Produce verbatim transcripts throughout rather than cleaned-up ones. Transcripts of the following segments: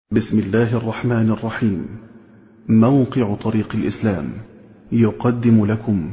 بسم الله الرحمن الرحيم. موقع طريق الإسلام يقدم لكم.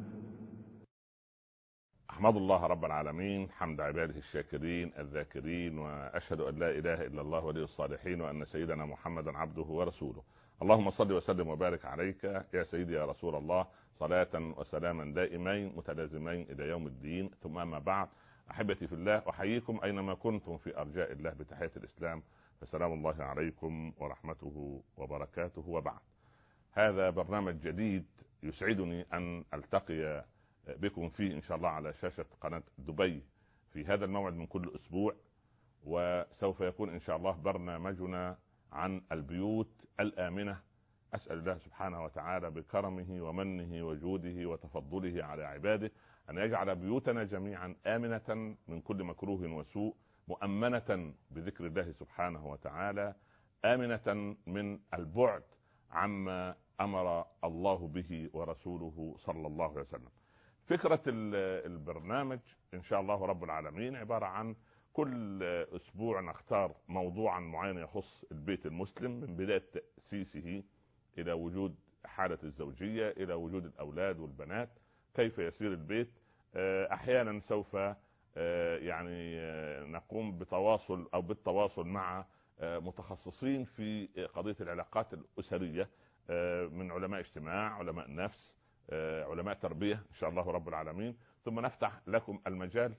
أحمد الله رب العالمين حمد عباده الشاكرين الذاكرين، وأشهد أن لا إله إلا الله ولي الصالحين، وأن سيدنا محمدا عبده ورسوله. اللهم صل وسلم وبارك عليك يا سيدي يا رسول الله، صلاة وسلاما دائمين متلازمين إلى يوم الدين. ثم أما بعد، أحبتي في الله، أحييكم أينما كنتم في أرجاء الله بتحية الإسلام، فسلام الله عليكم ورحمته وبركاته. وبعد، هذا برنامج جديد يسعدني أن ألتقي بكم فيه إن شاء الله على شاشة قناة دبي في هذا الموعد من كل أسبوع، وسوف يكون إن شاء الله برنامجنا عن البيوت الآمنة. أسأل الله سبحانه وتعالى بكرمه ومنه وجوده وتفضله على عباده أن يجعل بيوتنا جميعا آمنة من كل مكروه وسوء، مؤمنة بذكر الله سبحانه وتعالى، آمنة من البعد عما أمر الله به ورسوله صلى الله عليه وسلم. فكرة البرنامج إن شاء الله رب العالمين عبارة عن كل أسبوع نختار موضوعا معين يخص البيت المسلم، من بداية تأسيسه إلى وجود حالة الزوجية، إلى وجود الأولاد والبنات، كيف يسير البيت. أحيانا سوف يعني نقوم بتواصل أو بالتواصل مع متخصصين في قضية العلاقات الأسرية، من علماء اجتماع، علماء نفس، علماء تربية إن شاء الله رب العالمين. ثم نفتح لكم المجال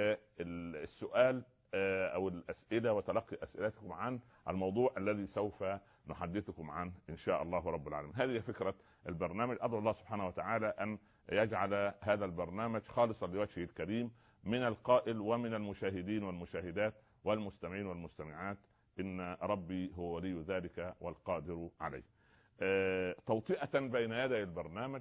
للسؤال أو الأسئلة وتلقي أسئلتكم عن الموضوع الذي سوف نحدثكم عنه إن شاء الله رب العالمين. هذه فكرة البرنامج. أدعو الله سبحانه وتعالى أن يجعل هذا البرنامج خالصا لوجهه الكريم، من القائل ومن المشاهدين والمشاهدات والمستمعين والمستمعات، إن ربي هو ولي ذلك والقادر عليه. أه توطئة بين يدي البرنامج،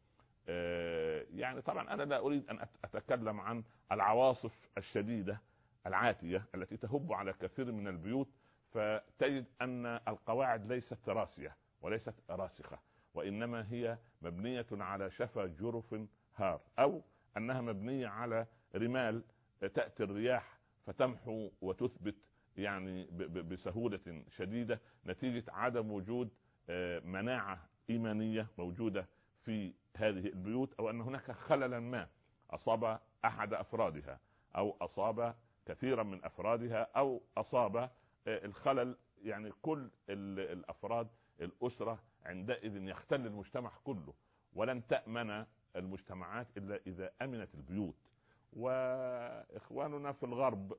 أه يعني طبعا أنا لا أريد أن أتكلم عن العواصف الشديدة العاتية التي تهب على كثير من البيوت، فتجد أن القواعد ليست راسية وليست راسخة، وإنما هي مبنية على شفا جرف هار، أو أنها مبنية على رمال تأتي الرياح فتمحو وتثبت يعني بسهولة شديدة، نتيجة عدم وجود مناعة إيمانية موجودة في هذه البيوت، أو أن هناك خللا ما أصاب أحد أفرادها، أو أصاب كثيرا من أفرادها، أو أصاب الخلل يعني كل الأفراد الأسرة. عندئذ يختل المجتمع كله، ولن تأمن المجتمعات إلا إذا أمنت البيوت. وإخواننا في الغرب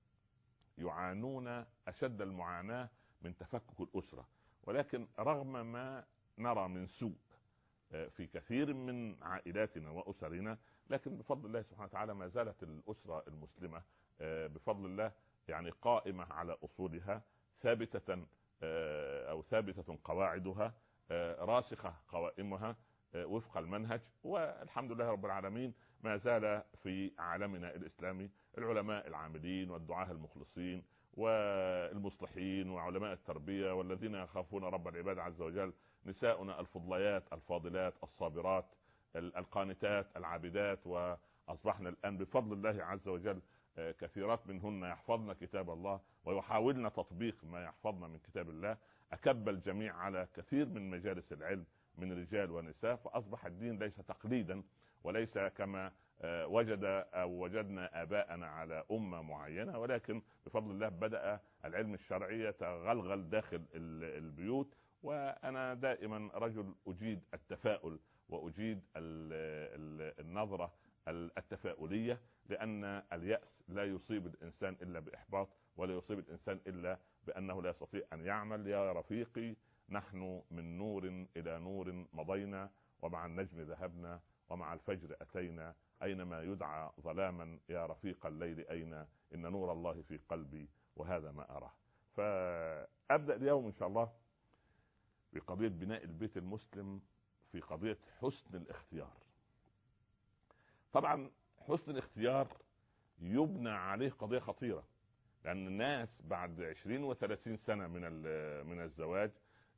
يعانون أشد المعاناة من تفكك الأسرة، ولكن رغم ما نرى من سوء في كثير من عائلاتنا وأسرنا، لكن بفضل الله سبحانه وتعالى ما زالت الأسرة المسلمة بفضل الله يعني قائمة على أصولها، ثابتة أو ثابتة قواعدها، راسخة قوائمها وفق المنهج. والحمد لله رب العالمين ما زال في عالمنا الإسلامي العلماء العاملين والدعاة المخلصين والمصلحين وعلماء التربية والذين يخافون رب العباد عز وجل، نساؤنا الفضليات الفاضلات الصابرات القانتات العابدات. وأصبحنا الآن بفضل الله عز وجل كثيرات منهن يحفظن كتاب الله ويحاولن تطبيق ما يحفظن من كتاب الله. أكب الجميع على كثير من مجالس العلم من رجال ونساء، فأصبح الدين ليس تقليدا، وليس كما وجد أو وجدنا آباءنا على أمة معينة، ولكن بفضل الله بدأ العلم الشرعي يتغلغل داخل البيوت. وأنا دائما رجل أجيد التفاؤل وأجيد النظرة التفاؤلية، لأن اليأس لا يصيب الإنسان إلا بإحباط، ولا يصيب الإنسان إلا بأنه لا يستطيع أن يعمل. يا رفيقي، نحن من نور إلى نور مضينا، ومع النجم ذهبنا، ومع الفجر أتينا، أينما يدعى ظلاما يا رفيق الليل أين، إن نور الله في قلبي وهذا ما أراه. فأبدأ اليوم إن شاء الله بقضية بناء البيت المسلم، في قضية حسن الاختيار. طبعا حسن الاختيار يبنى عليه قضية خطيرة، لأن الناس بعد عشرين وثلاثين سنة من من الزواج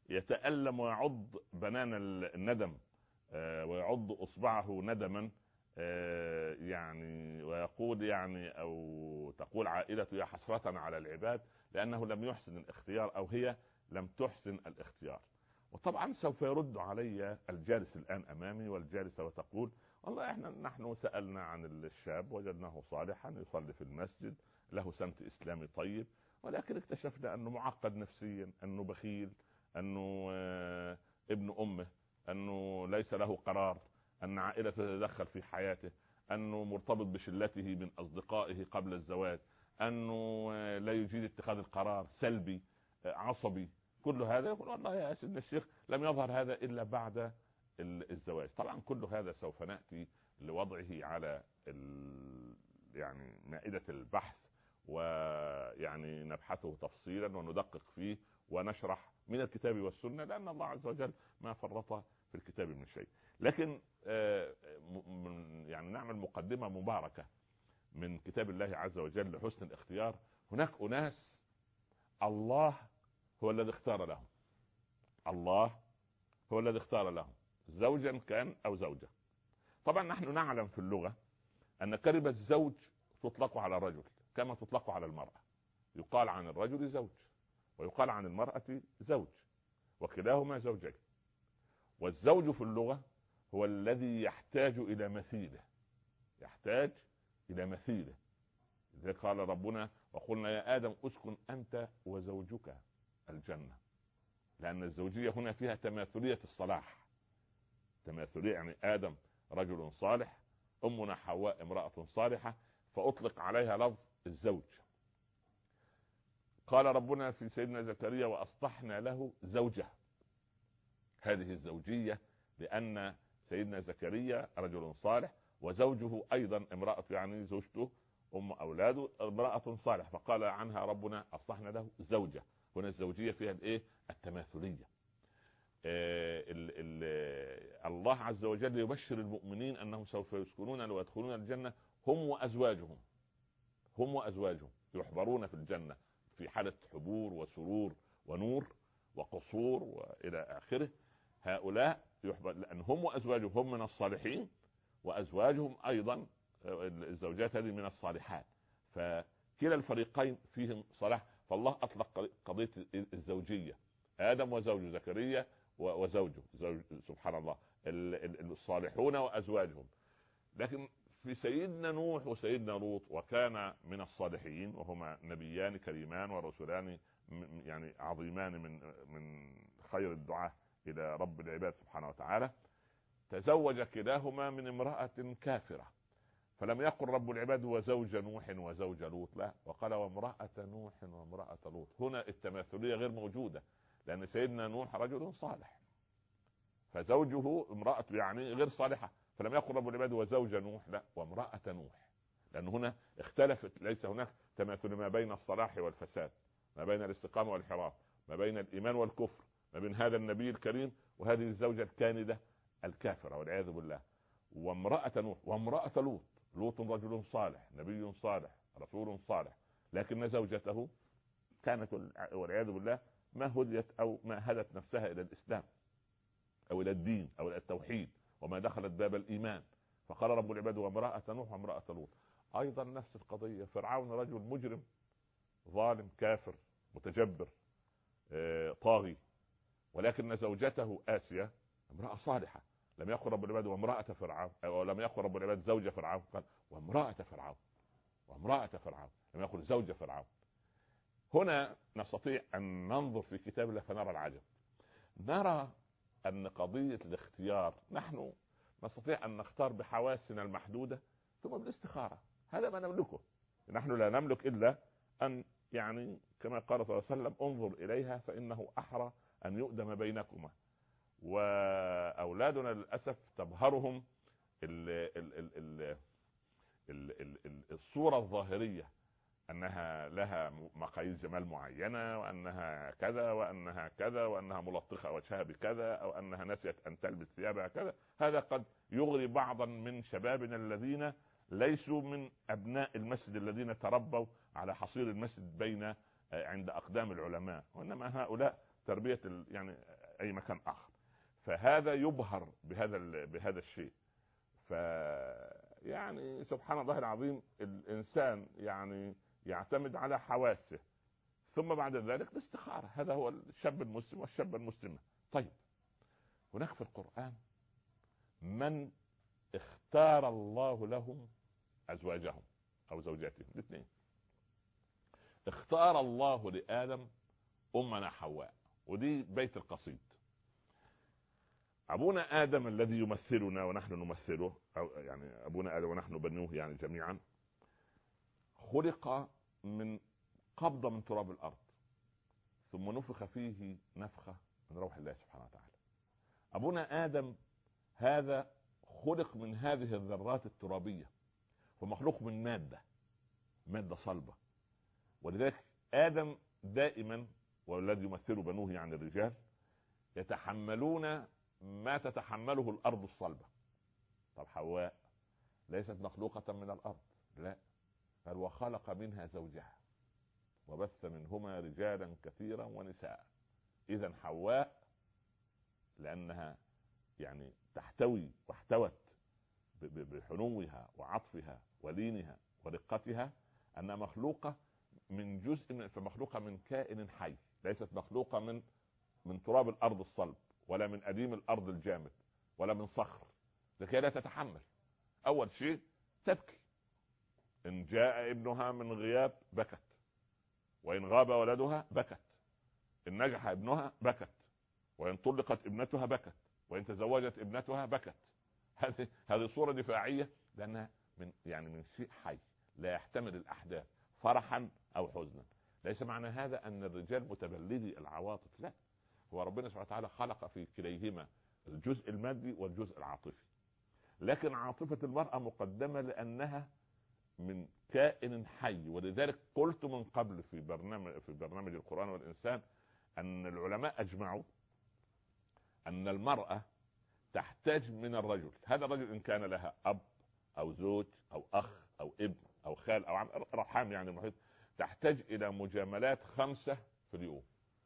يتألم ويعض بنان الندم ويعض أصبعه ندما يعني ويقول يعني او تقول عائلته يا حسرة على العباد لانه لم يحسن الاختيار او هي لم تحسن الاختيار. وطبعا سوف يرد علي الجالس الان امامي والجالسة وتقول والله احنا نحن سألنا عن الشاب وجدناه صالحا يصلي في المسجد له سمت اسلامي طيب، ولكن اكتشفنا انه معقد نفسيا، انه بخيل، انه ابن امه، انه ليس له قرار، ان عائلته تتدخل في حياته، انه مرتبط بشلته من اصدقائه قبل الزواج، انه لا يجيد اتخاذ القرار، سلبي، عصبي. كل هذا يقول والله يا سيدنا الشيخ لم يظهر هذا الا بعد الزواج. طبعا كل هذا سوف ناتي لوضعه على يعني مائدة البحث، ويعني نبحثه تفصيلا وندقق فيه ونشرح من الكتاب والسنة، لأن الله عز وجل ما فرط في الكتاب من شيء. لكن يعني نعمل مقدمة مباركة من كتاب الله عز وجل لحسن الاختيار. هناك أناس الله هو الذي اختار لهم، الله هو الذي اختار لهم زوجا كان أو زوجة. طبعا نحن نعلم في اللغة أن كلمة الزوج تطلق على الرجل كما تطلق على المرأة، يقال عن الرجل زوج ويقال عن المرأة زوج، وكلاهما زوجين. والزوج في اللغة هو الذي يحتاج إلى مثيله، يحتاج إلى مثيله. لذلك قال ربنا وقلنا يا آدم اسكن أنت وزوجك الجنة، لأن الزوجية هنا فيها تماثلية الصلاح، تماثلية يعني آدم رجل صالح، أمنا حواء امرأة صالحة، فأطلق عليها لفظ الزوج. قال ربنا في سيدنا زكريا وأصلحنا له زوجه، هذه الزوجية لأن سيدنا زكريا رجل صالح وزوجه أيضا امرأة يعني زوجته أم أولاده امرأة صالح، فقال عنها ربنا أصلحنا له زوجه. هنا الزوجية فيها الايه؟ التماثلية. آه ال ال الله عز وجل يبشر المؤمنين أنهم سوف يسكنون ويدخلون الجنة هم وأزواجهم، هم وأزواجهم يحضرون في الجنة في حالة حبور وسرور ونور وقصور وإلى آخره. هؤلاء يحضر لأن هم وأزواجهم هم من الصالحين، وأزواجهم أيضا الزوجات هذه من الصالحات، فكلا الفريقين فيهم صلاح. فالله أطلق قضية الزوجية، آدم وزوج زكريا وزوجه زوج سبحان الله الصالحون وأزواجهم. لكن في سيدنا نوح وسيدنا لوط وكان من الصالحين وهما نبيان كريمان ورسولان يعني عظيمان من من خير الدعاة إلى رب العباد سبحانه وتعالى، تزوج كلاهما من امرأة كافرة، فلم يقل رب العباد وزوج نوح وزوج لوط، لا، وقال وامرأة نوح وامرأة لوط. هنا التماثلية غير موجودة، لأن سيدنا نوح رجل صالح فزوجه امرأة يعني غير صالحة، فلم يقل رب العباد وزوج نوح، لا، وامرأة نوح، لأن هنا اختلفت. ليس هناك تماثل ما بين الصلاح والفساد، ما بين الاستقامة والانحراف، ما بين الإيمان والكفر، ما بين هذا النبي الكريم وهذه الزوجة الكاندة الكافرة والعياذ بالله. وامرأة نوح وامرأة لوط، لوط رجل صالح نبي صالح رسول صالح، لكن زوجته كانت والعياذ بالله ما هديت أو ما هدت نفسها إلى الإسلام أو إلى الدين أو إلى التوحيد، وما دخلت باب الإيمان. فقال رب العباد وامرأة نوح وامرأة لوط. أيضا نفس القضية، فرعون رجل مجرم ظالم كافر متجبر طاغي، ولكن زوجته آسيا امرأة صالحة. لم يقل رب العباد وامرأة فرعون، أو لم يقل رب العباد زوجة فرعون، قال وامرأة فرعون، وامرأة فرعون، لم يقل زوجة فرعون. هنا نستطيع أن ننظر في كتاب الله فنرى العجب، نرى أن قضية الاختيار نحن نستطيع أن نختار بحواسنا المحدودة ثم بالاستخارة، هذا ما نملكه. نحن لا نملك إلا أن يعني كما قال صلى الله عليه وسلم انظر إليها فإنه أحرى أن يؤدم بينكما. وأولادنا للأسف تبهرهم ال ال ال ال ال ال ال الصورة الظاهرية، أنها لها مقاييس جمال معينة، وأنها كذا وأنها كذا وأنها ملطخة وجهها بكذا، أو أنها نسيت أن تلبس ثيابها كذا. هذا قد يغري بعضا من شبابنا الذين ليسوا من أبناء المسجد الذين تربوا على حصير المسجد بين عند أقدام العلماء، وإنما هؤلاء تربية يعني أي مكان آخر. فهذا يبهر بهذا بهذا الشيء. ف يعني سبحان الله العظيم الانسان يعني يعتمد على حواسه، ثم بعد ذلك الاستخاره. هذا هو الشاب المسلم والشابه المسلمه. طيب هناك في القرآن من اختار الله لهم ازواجهم او زوجاتهم الاثنين. اختار الله لآدم امنا حواء، ودي بيت القصيد. ابونا ادم الذي يمثلنا ونحن نمثله، أو يعني ابونا ادم ونحن بنوه يعني جميعا، خلق من قبضة من تراب الارض، ثم نفخ فيه نفخة من روح الله سبحانه وتعالى. ابونا ادم هذا خلق من هذه الذرات الترابية، ومخلوق من مادة مادة صلبة. ولذلك ادم دائما، والذي يمثل بنوه يعني الرجال، يتحملون ما تتحمله الارض الصلبة. طب حواء ليست مخلوقة من الارض، لا، بل وخلق منها زوجها وبث منهما رجالا كثيرا ونساء. اذا حواء لانها يعني تحتوي واحتوت بحنوها وعطفها ولينها ورقتها انها مخلوقة من جزء من فمخلوقة من كائن حي، ليست مخلوقة من من تراب الارض الصلب، ولا من اديم الارض الجامد، ولا من صخر، لكي لا تتحمل. اول شيء تبكي، ان جاء ابنها من غياب بكت، وان غاب ولدها بكت، ان نجح ابنها بكت، وان طلقت ابنتها بكت، وان تزوجت ابنتها بكت. هذه هذه صورة دفاعية، لانها من يعني من شيء حي لا يحتمل الاحداث فرحا او حزنا. ليس معنى هذا ان الرجال متبلدي العواطف، لا، هو ربنا سبحانه وتعالى خلق في كليهما الجزء المادي والجزء العاطفي، لكن عاطفة المرأة مقدمة لانها من كائن حي. ولذلك قلت من قبل في برنامج في برنامج القرآن والإنسان أن العلماء أجمعوا أن المرأة تحتاج من الرجل، هذا الرجل إن كان لها أب أو زوج أو أخ أو ابن أو خال أو عم رحام يعني المحيط، تحتاج إلى مجاملات خمسة في اليوم.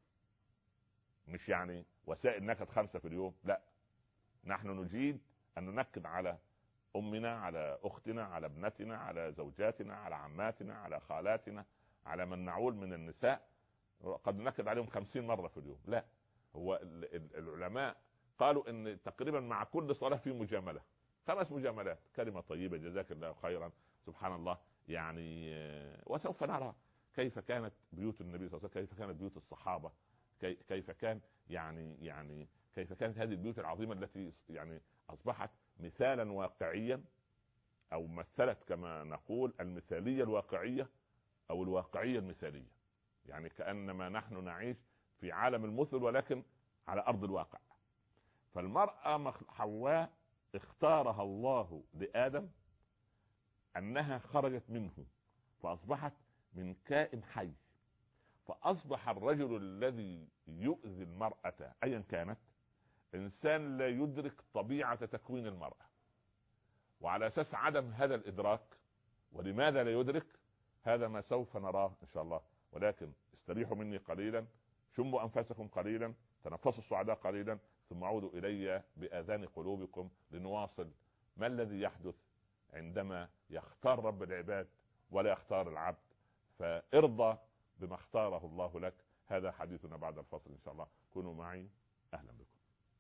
مش يعني وسائل نكد خمسة في اليوم، لا، نحن نجيد أن ننكد على أمنا، على أختنا، على ابنتنا، على زوجاتنا، على عماتنا، على خالاتنا، على من نعول من النساء، قد ننكد عليهم خمسين مرة في اليوم. لا، هو العلماء قالوا ان تقريبا مع كل صلاة في مجاملة، خمس مجاملات، كلمة طيبة، جزاك الله خيرا، سبحان الله، يعني. وسوف نرى كيف كانت بيوت النبي صلى الله عليه وسلم، كيف كانت بيوت الصحابة، كيف كان يعني يعني كيف كانت هذه البيوت العظيمة التي يعني أصبحت مثالا واقعيا، او مثلت كما نقول المثالية الواقعية او الواقعية المثالية، يعني كأنما نحن نعيش في عالم المثل ولكن على ارض الواقع. فالمرأة حواء اختارها الله لآدم انها خرجت منه فاصبحت من كائن حي، فاصبح الرجل الذي يؤذي المرأة ايا كانت انسان لا يدرك طبيعة تكوين المرأة. وعلى اساس عدم هذا الادراك، ولماذا لا يدرك، هذا ما سوف نراه ان شاء الله. ولكن استريحوا مني قليلا، شموا انفسكم قليلا، تنفسوا السعداء قليلا، ثم عودوا الي باذان قلوبكم لنواصل ما الذي يحدث عندما يختار رب العباد ولا يختار العبد، فارضى بما اختاره الله لك. هذا حديثنا بعد الفصل ان شاء الله، كونوا معي. اهلا بكم،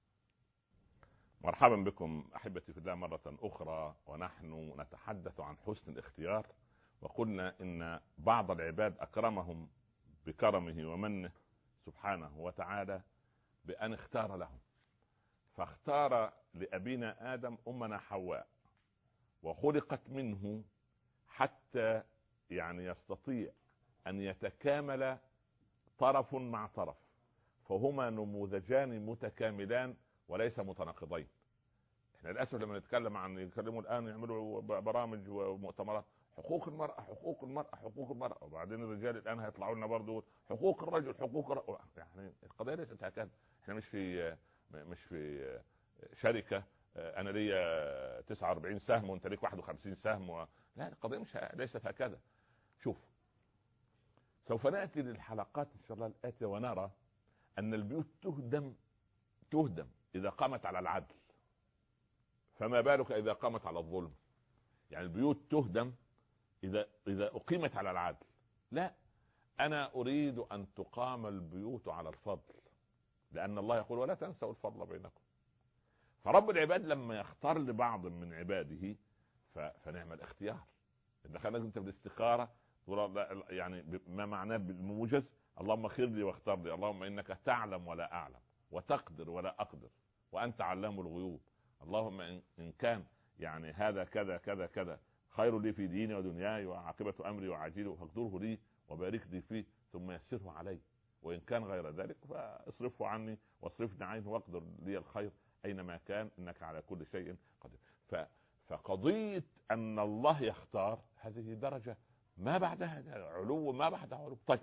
مرحبا بكم احبتي في الله مرة اخرى، ونحن نتحدث عن حسن الاختيار. وقلنا ان بعض العباد اكرمهم بكرمه ومنه سبحانه وتعالى بان اختار لهم، فاختار لابينا ادم امنا حواء، وخلقت منه حتى يعني يستطيع ان يتكامل طرف مع طرف، فهما نموذجان متكاملان وليس متناقضين. احنا للاسف لما نتكلم عن يتكلموا الان يعملوا برامج ومؤتمرات حقوق المرأة حقوق المرأة حقوق المرأة، وبعدين الرجال الان هيطلعوا لنا برضه حقوق الرجل حقوق الرجل. يعني القضية ليست هكذا. احنا مش في مش في شركة انا ليا تسعة وأربعين سهم وانت ليك واحد وخمسين سهم و... لا، القضية مش ليست هكذا. شوف، سوف نأتي للحلقات ان شاء الله الآتية ونرى ان البيوت تهدم تهدم اذا قامت على العدل، فما بالك اذا قامت على الظلم. يعني البيوت تهدم اذا اذا اقيمت على العدل. لا، انا اريد ان تقام البيوت على الفضل، لان الله يقول ولا تنسوا الفضل بينكم. فرب العباد لما يختار لبعض من عباده فنعم الاختيار. دخلنا انت بالاستخاره يعني ما معناه بالموجز اللهم خير لي واختار لي، اللهم انك تعلم ولا اعلم وتقدر ولا اقدر وانت علام الغيوب، اللهم ان كان يعني هذا كذا كذا كذا خير لي في ديني ودنياي وعاقبه امري وعاجله فاقدره لي وبارك لي فيه ثم يسره علي، وان كان غير ذلك فاصرفه عني واصرفني عنه واقدر لي الخير اينما كان انك على كل شيء قدير. فقضيه ان الله يختار هذه درجه ما بعدها علو ما بعدها علو. طيب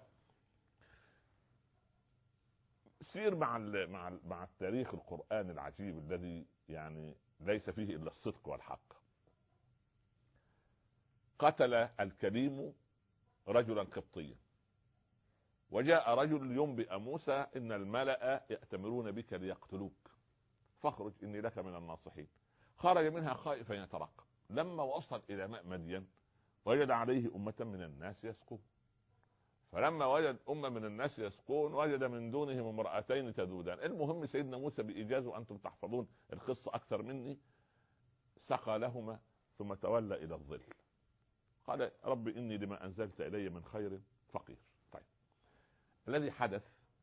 سير مع مع مع التاريخ القرآن العجيب الذي يعني ليس فيه الا الصدق والحق. قتل الكليم رجلا قبطيا، وجاء رجل ينبئ موسى ان الملأ يأتمرون بك ليقتلوك فاخرج اني لك من الناصحين. خرج منها خائفا يترقب، لما وصل الى ماء مدين وجد عليه أمة من الناس يسقون، فلما وجد أمة من الناس يسقون وجد من دونهم امرأتين تذودان. المهم سيدنا موسى بإيجاز وأنتم تحفظون القصة أكثر مني، سقى لهما ثم تولى إلى الظل قال رب إني لما أنزلت إلي من خير فقير. طيب الذي حدث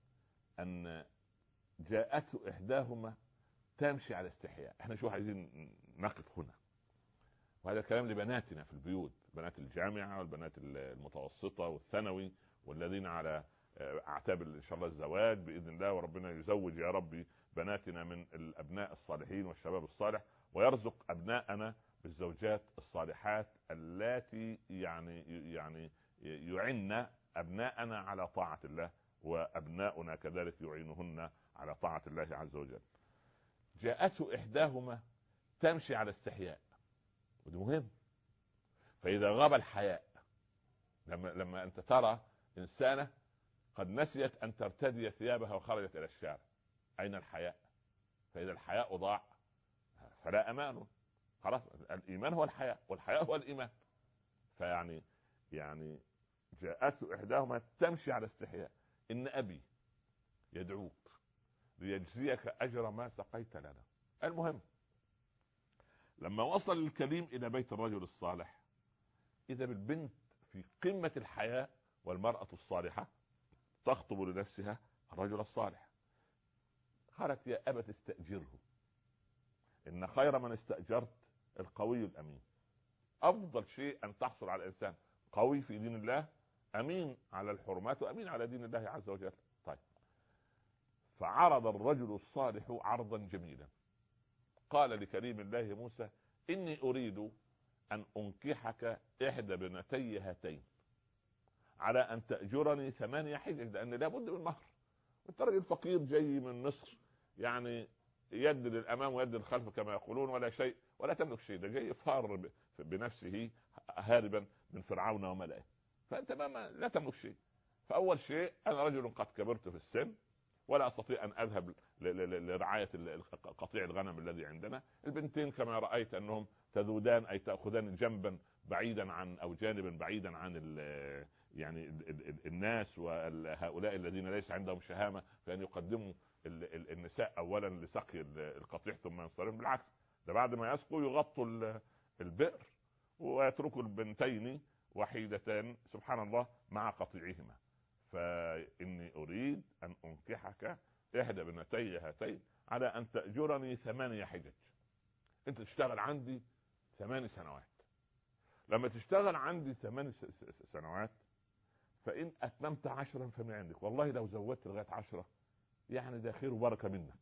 أن جاءته إحداهما تمشي على استحياء. احنا شو عايزين نقف هنا، وهذا كلام لبناتنا في البيوت، بنات الجامعة والبنات المتوسطة والثانوي والذين على اعتاب ان شاء الله الزواج باذن الله، وربنا يزوج يا ربي بناتنا من الابناء الصالحين والشباب الصالح، ويرزق ابناءنا بالزوجات الصالحات اللاتي يعني يعني يعن ابناءنا على طاعة الله، وابناؤنا كذلك يعينهن على طاعة الله عز وجل. جاءته احداهما تمشي على استحياء، ودي مهم. فاذا غاب الحياء، لما لما انت ترى انسانه قد نسيت ان ترتدي ثيابها وخرجت الى الشارع، اين الحياء؟ فاذا الحياء ضاع فلا امان. خلاص الايمان هو الحياء والحياء هو الايمان. فيعني يعني جاءته احداهما تمشي على استحياء ان ابي يدعوك ليجزيك اجر ما سقيت لنا. المهم لما وصل الكليم الى بيت الرجل الصالح اذا بالبنت في قمة الحياة، والمرأة الصالحة تخطب لنفسها الرجل الصالح. قالت يا أبت استأجره إن خير من استأجرت القوي الأمين. أفضل شيء أن تحصل على الإنسان قوي في دين الله، أمين على الحرمات وأمين على دين الله عز وجل. طيب فعرض الرجل الصالح عرضا جميلا، قال لكريم الله موسى إني أريد أن أنكحك إحدى بنتي هاتين على أن تأجرني ثمانية حجج، لأن لابد من مهر. أنت راجل فقير جاي من مصر، يعني يد للأمام ويد للخلف كما يقولون، ولا شيء ولا تملك شيء، ده جاي فار بنفسه هاربا من فرعون وملئه، فأنت ما لا تملك شيء. فأول شيء أنا رجل قد كبرت في السن ولا أستطيع أن أذهب لرعاية قطيع الغنم الذي عندنا. البنتين كما رأيت أنهم تذودان أي تأخذان جنبا بعيدا عن أو جانبا بعيدا عن ال يعني الناس وهؤلاء الذين ليس عندهم شهامة، فأن يقدموا النساء أولا لسقي القطيع ثم ينصرفون. بالعكس، ده بعد ما يسقوا يغطوا البئر ويتركوا البنتين وحيدتان سبحان الله مع قطيعهما. فإني أريد أن أنكحك إحدى بنتي هاتين على أن تأجرني ثمانية حجج. أنت تشتغل عندي ثمان سنوات، لما تشتغل عندي ثمان سنوات فإن أتممت عشرا فمن عندك، والله لو زودت لغاية عشرة يعني ده خير وبركة منك.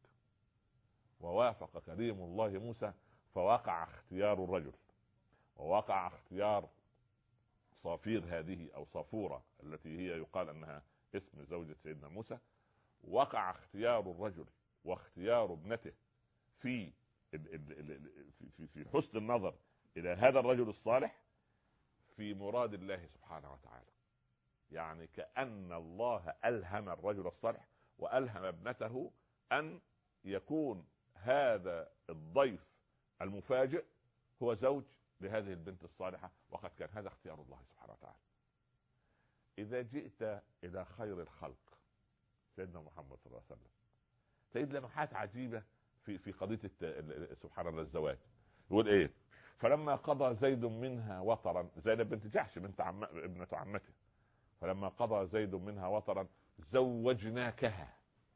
ووافق كريم الله موسى فوقع اختيار الرجل، ووقع اختيار صافير هذه أو صافورة التي هي يقال أنها اسم زوجة سيدنا موسى. وقع اختيار الرجل واختيار ابنته في في في حسن النظر إلى هذا الرجل الصالح في مراد الله سبحانه وتعالى. يعني كأن الله ألهم الرجل الصالح وألهم ابنته أن يكون هذا الضيف المفاجئ هو زوج لهذه البنت الصالحة، وقد كان هذا اختيار الله سبحانه وتعالى. إذا جئت إلى خير الخلق سيدنا محمد صلى الله عليه وسلم تجد لمحات عجيبة في في قضية سبحان الله الزواج. يقول إيه؟ فلما قضى زيد منها وطرا، زينب بنت جحش بنت عم ابنة عمته، فلما قضى زيد منها وطرا زوجناكها.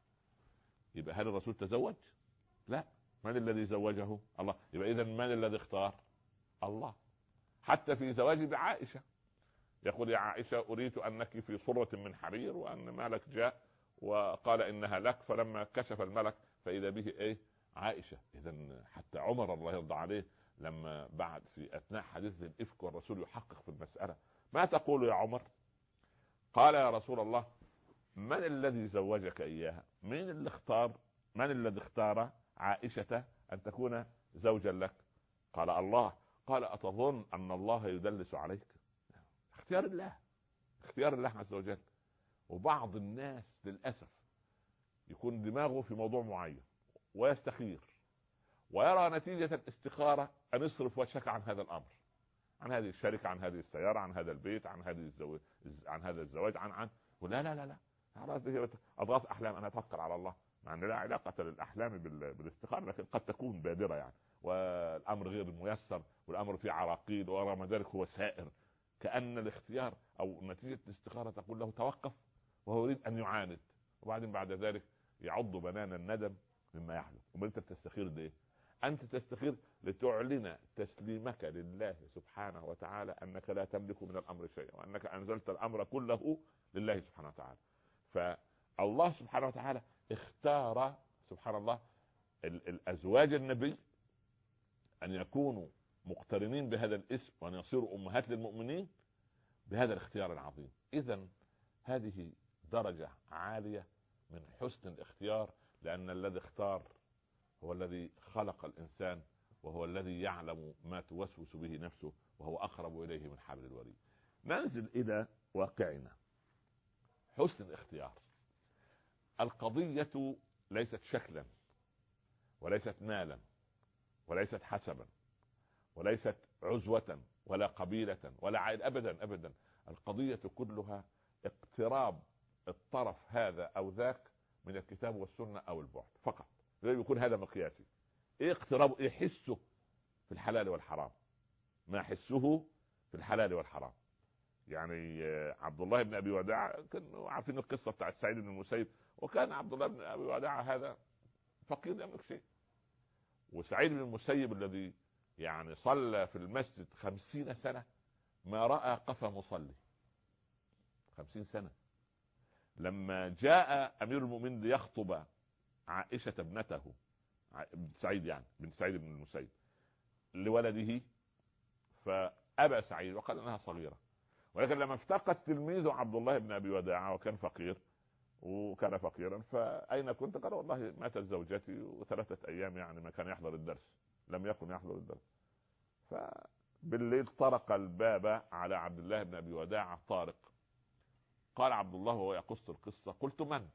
يبقى هل الرسول تزوج؟ لا. من الذي زوجه؟ الله. يبقى إذن من الذي اختار؟ الله. حتى في زواجه بعائشة يقول يا عائشة أريد أنك في صرة من حرير، وأن مالك جاء وقال إنها لك، فلما كشف الملك فإذا به إيه؟ عائشة. إذن حتى عمر الله يرضى عليه لما بعد في أثناء حديث الإفك والرسول يحقق في المسألة، ما تقول يا عمر؟ قال يا رسول الله من الذي زوجك إياها؟ من اللي اختار من الذي اختار عائشة أن تكون زوجا لك؟ قال الله. قال أتظن أن الله يدلس عليك؟ اختيار الله، اختيار الله عز وجل. وبعض الناس للأسف يكون دماغه في موضوع معين ويستخير ويرى نتيجة الاستخارة أن يصرف وجهك عن هذا الأمر، عن هذه الشركة، عن هذه السيارة، عن هذا البيت، عن هذه الزواج، عن هذا الزواج، عن عن ولا لا لا لا أضغاث أحلام. أنا أتوكل على الله، مع أن لا علاقة للأحلام بالاستخارة، لكن قد تكون بادرة يعني، والأمر غير ميسر، والأمر فيه عراقيل، ورغم ذلك هو سائر. كأن الاختيار أو نتيجة الاستخارة تقول له توقف، وهو يريد أن يعاند، وبعدين بعد ذلك يعض بنان الندم مما يحدث. وانت تستخير ليه؟ أنت تستخير لتعلن تسليمك لله سبحانه وتعالى أنك لا تملك من الأمر شيئا، وأنك أنزلت الأمر كله لله سبحانه وتعالى. فالله سبحانه وتعالى اختار سبحان الله الأزواج النبي أن يكونوا مقترنين بهذا الاسم، وأن يصيروا أمهات للمؤمنين بهذا الاختيار العظيم. إذن هذه درجة عالية من حسن الاختيار، لأن الذي اختار هو الذي خلق الإنسان، وهو الذي يعلم ما توسوس به نفسه، وهو أقرب إليه من حبل الوريد. ننزل إلى واقعنا. حسن الاختيار، القضية ليست شكلا، وليست مالا، وليست حسبا، وليست عزوة، ولا قبيلة، ولا عائل، أبدا أبدا. القضية كلها اقتراب الطرف هذا أو ذاك من الكتاب والسنة أو البعد فقط. يكون هذا مقياسي. ايه اقترابه؟ ايه حسه في الحلال والحرام؟ ما حسه في الحلال والحرام. يعني عبد الله بن ابي وداع كانوا عارفين القصه بتاعت سعيد بن المسيب، وكان عبد الله بن ابي وداع هذا فقير لا يملك شيء، وسعيد بن المسيب الذي يعني صلى في المسجد خمسين سنة ما رأى قفا مصلي. خمسين سنة. لما جاء امير المؤمنين ليخطب عائشة ابنته بنت سعيد يعني بنت سعيد بن المسيب لولده، فأبى سعيد وقال انها صغيرة. ولكن لما افتقد تلميذه عبد الله بن ابي وداع وكان فقير وكان فقيرا، فأين كنت؟ قال والله ماتت زوجتي وثلاثة ايام يعني ما كان يحضر الدرس، لم يكن يحضر الدرس. فبالليل طرق الباب على عبد الله بن ابي وداع طارق. قال عبد الله وهو يقص القصة قلت من؟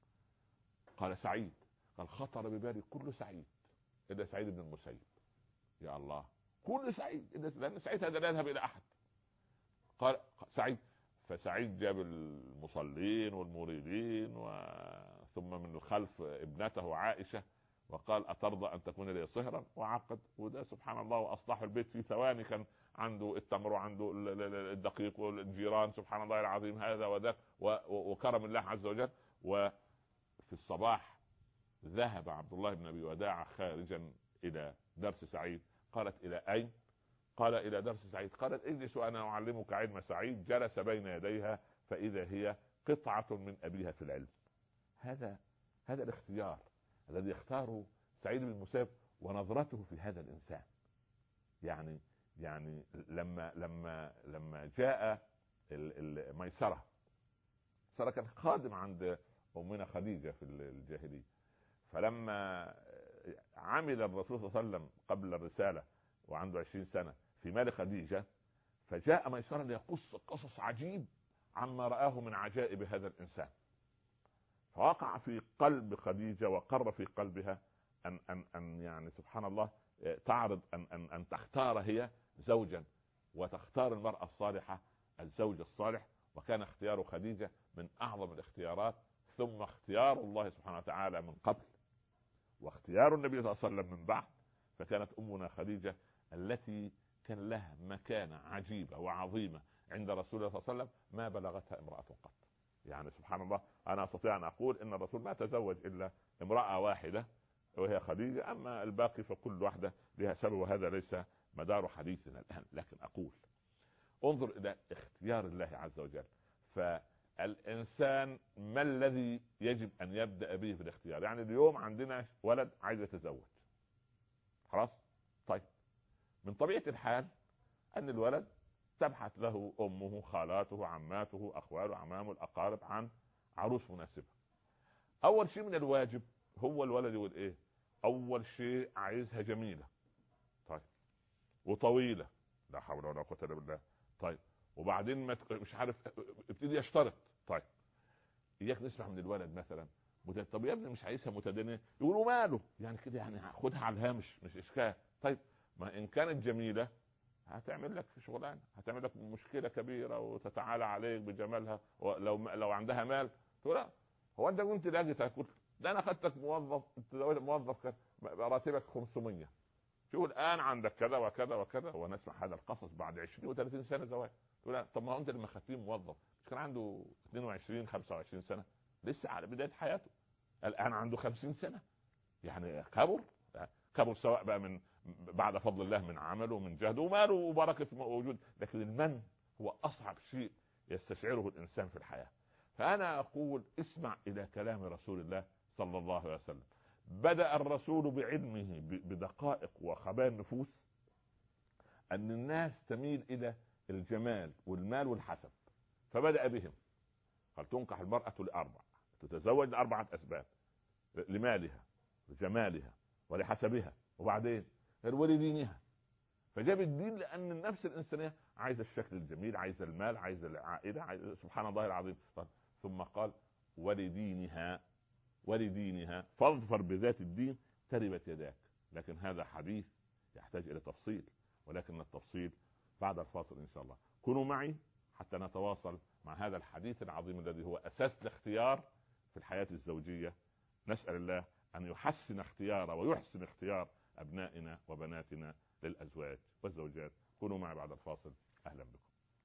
قال سعيد. قال خطر ببالي كل سعيد إلا سعيد بن المسيب. يا الله، كل سعيد، لأن سعيد هذا لا يذهب إلى أحد. قال سعيد. فسعيد جاب المصلين والمريدين وثم من الخلف ابنته عائشة وقال أترضى أن تكون لي صهرا؟ وعقد. وده سبحان الله وأصلحوا البيت في ثواني. كان عنده التمر وعنده الدقيق والجيران سبحان الله العظيم هذا وذاك وكرم الله عز وجل. وفي الصباح ذهب عبد الله بن أبي وداع خارجا إلى درس سعيد. قالت إلى أين؟ قال إلى درس سعيد. قالت اجلس وأنا أعلمك علم سعيد. جلس بين يديها فإذا هي قطعة من أبيها في العلم. هذا هذا الاختيار الذي يختاره سعيد بن المسيب، ونظرته في هذا الإنسان. يعني يعني لما لما لما جاء الميسرة، ميسرة كان خادم عند أمنا خديجة في الجاهلية، فلما عمل الرسول صلى الله عليه وسلم قبل الرسالة وعنده عشرين سنة في مال خديجة، فجاء ميسرة ليقص قصص عجيب عما رآه من عجائب هذا الإنسان. فوقع في قلب خديجة وقر في قلبها أن أن أن يعني سبحان الله تعرض أن أن أن تختار هي زوجا وتختار المرأة الصالحة الزوج الصالح. وكان اختيار خديجة من أعظم الاختيارات، ثم اختيار الله سبحانه وتعالى من قبل واختيار النبي صلى الله عليه وسلم من بعد. فكانت أمنا خديجة التي كان لها مكانة عجيبة وعظيمة عند رسول الله صلى الله عليه وسلم ما بلغتها امرأة قط. يعني سبحان الله، أنا أستطيع أن أقول إن الرسول ما تزوج إلا امرأة واحدة وهي خديجة، أما الباقي فكل واحدة لها سبب، وهذا ليس مدار حديثنا الآن. لكن أقول انظر إلى اختيار الله عز وجل. فالإنسان ما الذي يجب أن يبدأ به في الاختيار؟ يعني اليوم عندنا ولد عايز يتزوج، خلاص، طيب من طبيعة الحال أن الولد تبحث له أمه، خالاته، عماته، أخواله، عمامه، الأقارب عن عروس مناسبة. أول شيء من الواجب هو الولد يقول إيه؟ أول شيء عايزها جميلة، طيب، وطويلة، لا حول ولا قوة إلا بالله، طيب، وبعدين ما مش عارف ابتدي يشترط. طيب إياك نسمع من الولد مثلا طب يا ابني مش عايزها متدينة، يقولوا ماله يعني كده، يعني خدها على الهامش مش إشكال. طيب ما إن كانت جميلة هتعمل لك في شغلانه، هتعمل لك مشكله كبيره وتتعالى عليك بجمالها. ولو لو عندها مال تقول لا، هو انت كنت لاقي تاكل؟ ده انا اخذتك موظف، موظف كان راتبك خمسمية، شوف الان عندك كذا وكذا وكذا. ونسمع هذا القصص بعد عشرين وثلاثين سنه زواج. تقول لا، طب ما انت لما اخذتيه موظف مش كان عنده اثنين وعشرين خمسة وعشرين سنه، لسه على بدايه حياته، الان عنده خمسين سنه، يعني كبر كبر، سواء بقى من بعد فضل الله من عمله ومن جهده وماله وبركة موجود. لكن المن هو أصعب شيء يستشعره الإنسان في الحياة. فأنا أقول اسمع إلى كلام رسول الله صلى الله عليه وسلم. بدأ الرسول بعلمه بدقائق وخبايا النفوس أن الناس تميل إلى الجمال والمال والحسب، فبدأ بهم. قال تنكح المرأة لأربع، تتزوج لأربعة أسباب: لمالها، لجمالها، ولحسبها، وبعدين ولدينها. فجاب الدين لأن النفس الإنسانية عايزة الشكل الجميل، عايزة المال، عايزة العائلة، عايزة سبحان الله العظيم. ثم قال ولدينها، ولدينها فاظفر بذات الدين تربت يداك. لكن هذا حديث يحتاج إلى تفصيل، ولكن التفصيل بعد الفاصل إن شاء الله. كونوا معي حتى نتواصل مع هذا الحديث العظيم الذي هو أساس الاختيار في الحياة الزوجية. نسأل الله أن يحسن اختيار ويحسن اختيار أبنائنا وبناتنا للأزواج والزوجات. كونوا معي بعد الفاصل. أهلا بكم،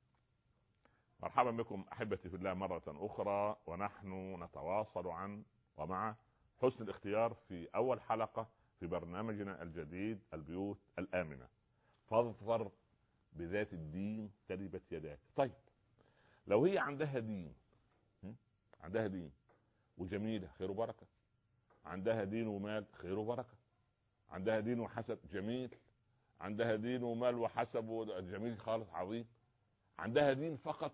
مرحبا بكم أحبتي في الله مرة أخرى، ونحن نتواصل عن ومع حسن الاختيار في أول حلقة في برنامجنا الجديد البيوت الآمنة. فاظفر بذات الدين تربت يداك. طيب لو هي عندها دين، عندها دين وجميلة، خير وبركة. عندها دين ومال، خير وبركة. عندها دين وحسب، جميل. عندها دين ومال وحسب، جميل خالص، عظيم. عندها دين فقط،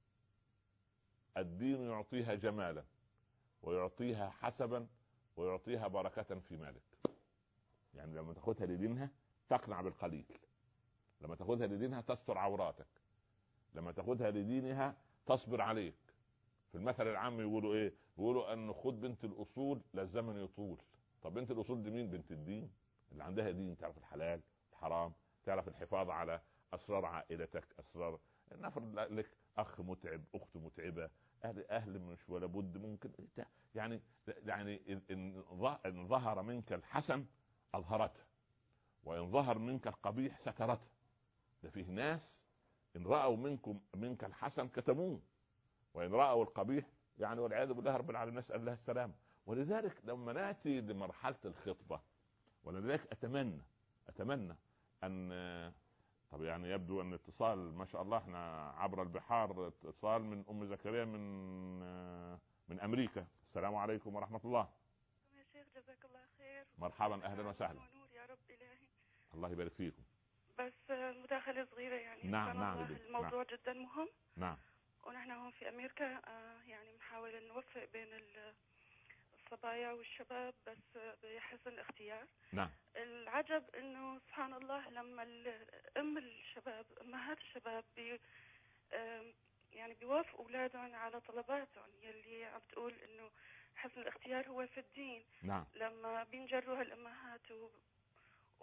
الدين يعطيها جمالا ويعطيها حسبا ويعطيها بركة في مالك. يعني لما تاخذها لدينها تقنع بالقليل، لما تاخذها لدينها تستر عوراتك، لما تاخذها لدينها تصبر عليك. في المثل العام يقولوا ايه؟ يقولوا ان خد بنت الاصول للزمن يطول. طب بنت الاصول دي مين؟ بنت الدين، اللي عندها دين، تعرف الحلال الحرام، تعرف الحفاظ على اسرار عائلتك، اسرار نفرض لك اخ متعب، اخت متعبه، اهل اهل مش ولا بد ممكن يعني يعني ان ظهر منك الحسن اظهرته، وان ظهر منك القبيح سترته. ده فيه ناس ان راوا منكم منك الحسن كتموه، وإن رأوا القبيح يعني والعياذ بالله رب العالمين، نسأل الله السلام. ولذلك لما نأتي لمرحلة الخطبة، ولذلك أتمنى أتمنى أن طب يعني يبدو أن اتصال ما شاء الله احنا عبر البحار، اتصال من أم زكريا من من أمريكا. السلام عليكم ورحمة الله. يا شيخ جزاك الله خير. مرحبا أهلا وسهلا. ونور يا رب إلهي. الله يبارك فيكم. بس مداخلة صغيرة يعني. نعم نعم. الموضوع نعم. جدا مهم. نعم. ونحن هون في أمريكا يعني بنحاول نوفق بين الصبايا والشباب بس بحسن الاختيار. نعم. العجب إنه سبحان الله لما الأم الشباب أمهات الشباب بي يعني بيوافقوا أولادهم على طلباتهم يلي عم تقول إنه حسن الاختيار هو في الدين. نعم. لما بينجروها الأمهات و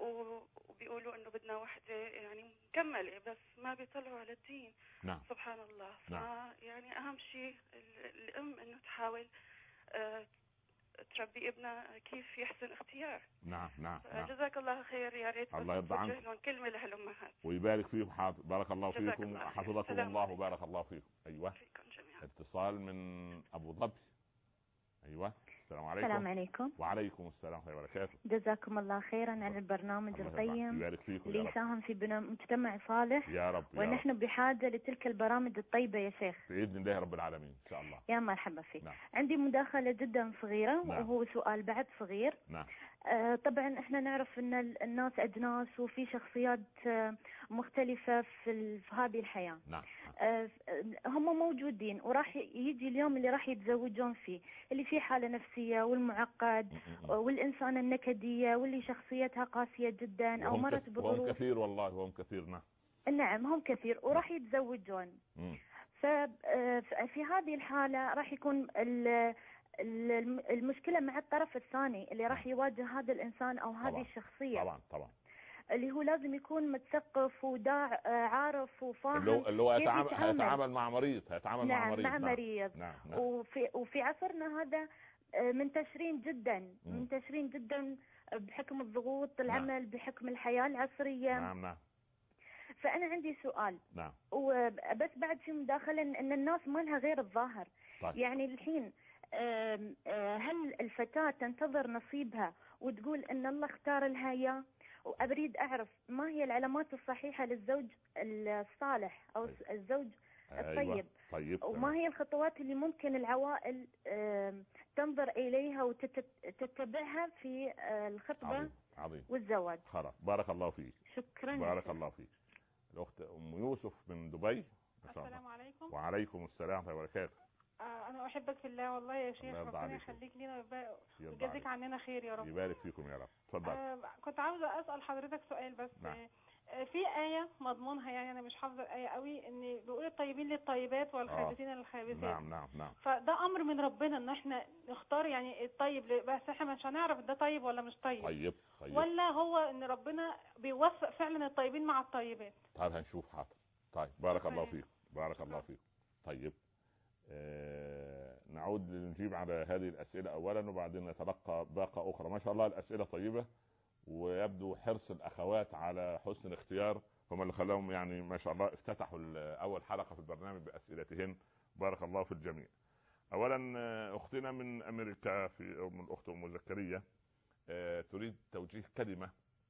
وبيقولوا انه بدنا وحده يعني مكمله، بس ما بيطلعوا على الدين. نعم. سبحان الله. نعم. يعني اهم شيء الام انه تحاول آه تربي ابنها كيف يحسن اختيار. نعم نعم نعم. جزاك الله خير. يا ريت الله يرضى عنك لهم كلمه لهالامهات ويبارك فيكم. حاضر، بارك الله فيكم وحفظكم الله عليكم. وبارك الله فيكم. ايوه فيكم جميعا. اتصال من ابو ظبي. ايوه السلام عليكم. السلام عليكم. وعليكم السلام ورحمه الله وبركاته. جزاكم الله خيرا على البرنامج القيم اللي يساهم في بناء مجتمع صالح يا رب. ونحن يا رب. بحاجة لتلك البرامج الطيبة يا شيخ بإذن الله رب العالمين إن شاء الله. يا مرحبا فيك. نعم. عندي مداخلة جدا صغيرة. نعم. وهو سؤال بعد صغير. نعم. آه طبعا احنا نعرف ان الناس اجناس وفي شخصيات آه مختلفة في, في هذه الحياة. نعم. آه هم موجودين وراح يجي اليوم اللي راح يتزوجون فيه، اللي فيه حالة نفسية والمعقد والإنسان النكدية واللي شخصيتها قاسية جدا أو مرت بظروف. وهم كثير والله وهم كثير. نعم. نعم هم كثير وراح يتزوجون. ففي هذه الحالة راح يكون المشكلة مع الطرف الثاني اللي راح يواجه هذا الإنسان أو هذه طبعا. الشخصية. طبعا طبعا. اللي هو لازم يكون متثقف وداع عارف وفاهم اللي هو, اللي هو يتعامل, هيتعامل مع مريض هيتعامل نعم مع مريض. مع مريض. نعم. نعم. وفي وفي عصرنا هذا منتشرين جدا منتشرين جدا بحكم الضغوط العمل. نعم. بحكم الحياة العصرية. نعم نعم. فأنا عندي سؤال. نعم. وبس بعد في مداخلة ان الناس ما لها غير الظاهر. طيب. يعني الحين هل الفتاة تنتظر نصيبها وتقول ان الله اختار لها اياه؟ وأريد أعرف ما هي العلامات الصحيحة للزوج الصالح أو طيب. الزوج الطيب. أيوة. طيب. وما هي الخطوات اللي ممكن العوائل تنظر إليها وتتبعها في الخطبة عظيم. عظيم. والزواج. خلاص بارك الله فيك. شكرا. بارك الله فيك. الأخت أم يوسف من دبي. السلام عليكم. وعليكم السلام ورحمة الله وبركاته. أنا أحبك في الله والله يا شيخ، ربنا يخليك لنا ويجازيك عننا خير يا رب. يبارك فيكم يا رب. اتفضل. آه كنت عاوزة أسأل حضرتك سؤال بس. نعم. آه في آية مضمونها يعني أنا مش حافظة الآية قوي، إن بيقول الطيبين للطيبات والخابثين آه. للخابثات. نعم نعم نعم. فده أمر من ربنا إن إحنا نختار يعني الطيب، بس إحنا مش هنعرف ده طيب ولا مش طيب. طيب طيب. ولا هو إن ربنا بيوفق فعلا الطيبين مع الطيبات. طيب هنشوف. حاضر. طيب بارك الله فيك. بارك الله فيك. طيب. آه نعود لنجيب على هذه الأسئلة أولا وبعدين نتلقى باقة أخرى. ما شاء الله الأسئلة طيبة ويبدو حرص الأخوات على حسن الاختيار هم اللي خلاهم يعني ما شاء الله افتتحوا أول حلقة في البرنامج بأسئلتهن. بارك الله في الجميع. أولا أختنا من أمريكا في أم الأخت أم زكريا آه تريد توجيه كلمة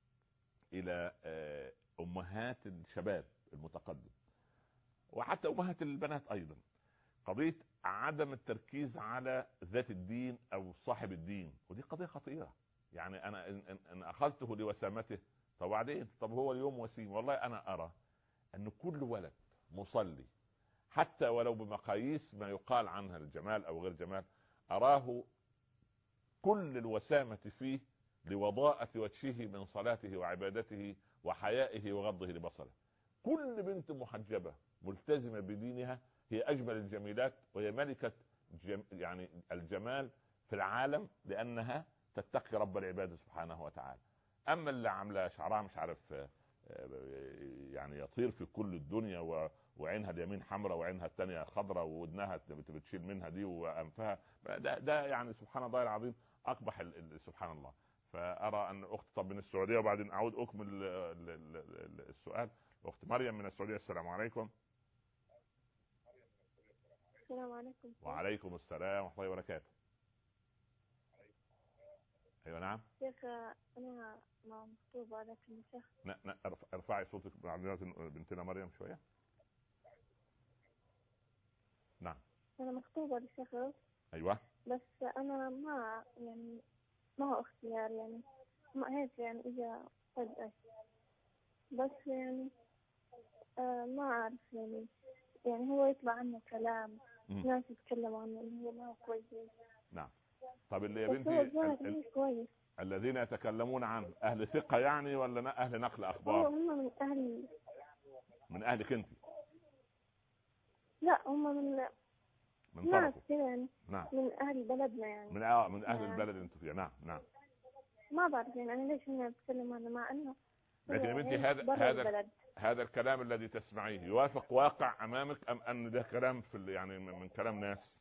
إلى آه أمهات الشباب المتقدم وحتى أمهات البنات أيضا. قضية عدم التركيز على ذات الدين أو صاحب الدين، ودي قضية خطيرة. يعني أنا إن, إن أخذته لوسامته فبعدين طب هو اليوم وسيم. والله أنا أرى أن كل ولد مصلي حتى ولو بمقاييس ما يقال عنها الجمال أو غير جمال، أراه كل الوسامة فيه لوضاءة وجهه من صلاته وعبادته وحيائه وغضه لبصره. كل بنت محجبة ملتزمة بدينها هي أجمل الجميلات وهي ملكة جم... يعني الجمال في العالم لأنها تتقي رب العباد سبحانه وتعالى. أما اللي عاملة شعرها مش عارف يعني يطير في كل الدنيا و... وعينها اليمين حمراء وعينها الثانية خضراء وودنها بتشيل منها دي وأنفها ده, ده يعني سبحان الله العظيم أقبح ال... سبحان الله. فأرى أن أخت طب من السعودية وبعدين أعود أكمل السؤال. أخت مريم من السعودية. السلام عليكم. السلام عليكم. وعليكم السلام ورحمة الله وبركاته. ايوه نعم. شيخ انا ما مخطوبة لكن شيخ لا ارفعي صوتك بنتنا مريم شوية. نعم. انا مخطوبة لشيخ. ايوه. بس انا ما يعني ما هو اختيار يعني ما هيك يعني اجا فجأة بس يعني آه ما اعرف يعني يعني هو يطلع عنه كلام م. ناس يتكلموا عنه اللي هو ما هو كويس. نعم. طب اللي يا بنتي ال... كويس. الذين يتكلمون عن اهل ثقة يعني ولا اهل نقل اخبار؟ هم من اهل من اهلك انت؟ لا هم من من ناس كده يعني. نعم. من اهل بلدنا يعني. من آه من اهل نعم. البلد اللي انتوا فيها. نعم نعم. ما بعرف يعني أنا ليش إني بتكلم أنا مع إنه لكن يا بنتي هذا هذا هذا الكلام الذي تسمعيه يوافق واقع امامك ام ان ده كلام في يعني من, من كلام ناس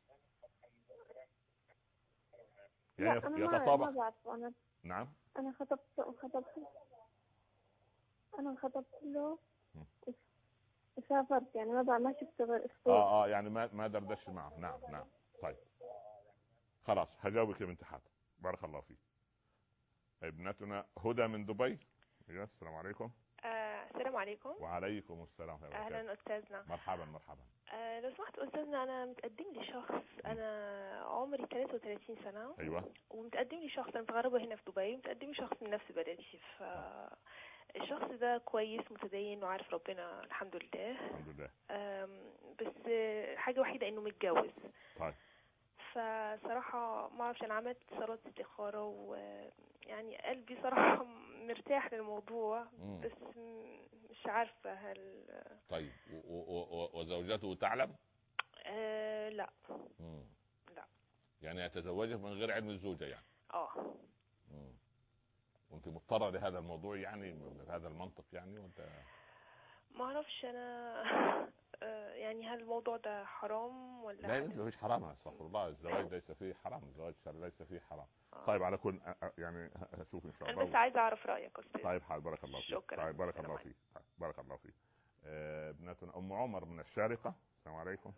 يعني لا يتطابق؟ ما بعرف أنا. نعم. أنا خطبت وخطبت أنا خطبت له وسافرت يعني ما بعرف ما شفت غير أسبوع. اه اه يعني ما ما دردش معه. نعم نعم. طيب خلاص هجاوبك يا بنت حاتم. بارك الله فيك. ابنتنا هدى من دبي. السلام عليكم. آه، السلام عليكم. وعليكم السلام. اهلا استاذنا. مرحبا مرحبا. آه، لو سمحت استاذنا انا متقدم لي شخص، انا عمري ثلاثة وثلاثين سنه. ايوه. ومتقدم لي شخص، انا متغربه هنا في دبي، متقدم لي شخص من نفس بلدي. ف الشخص ده كويس متدين وعارف ربنا الحمد لله الحمد لله. بس حاجه وحيده انه متجوز. طيب. فصراحة ما اعرفش، انا عملت صلاة استخارة ويعني قلبي صراحة مرتاح للموضوع. مم. بس مش عارفة هل. طيب وزوجته تعلم؟ آه لا. مم. لا يعني يتزوجك من غير علم الزوجة يعني. اه. مم. وانت مضطرة لهذا الموضوع يعني بهذا المنطق يعني وانت ما اعرفش انا. يعني هل الموضوع ده حرام ولا؟ لا لا مش حرام. استغفر الله. الزواج ليس فيه حرام. الزواج ليس فيه حرام. آه. طيب على كل يعني هشوف ان شاء الله. انا بس عايز اعرف رايك استاذ. طيب حاضر. بارك الله فيك. شكرا. طيب بارك الله فيك. بارك الله فيك. ابنتنا ام عمر من الشارقة. السلام عليكم.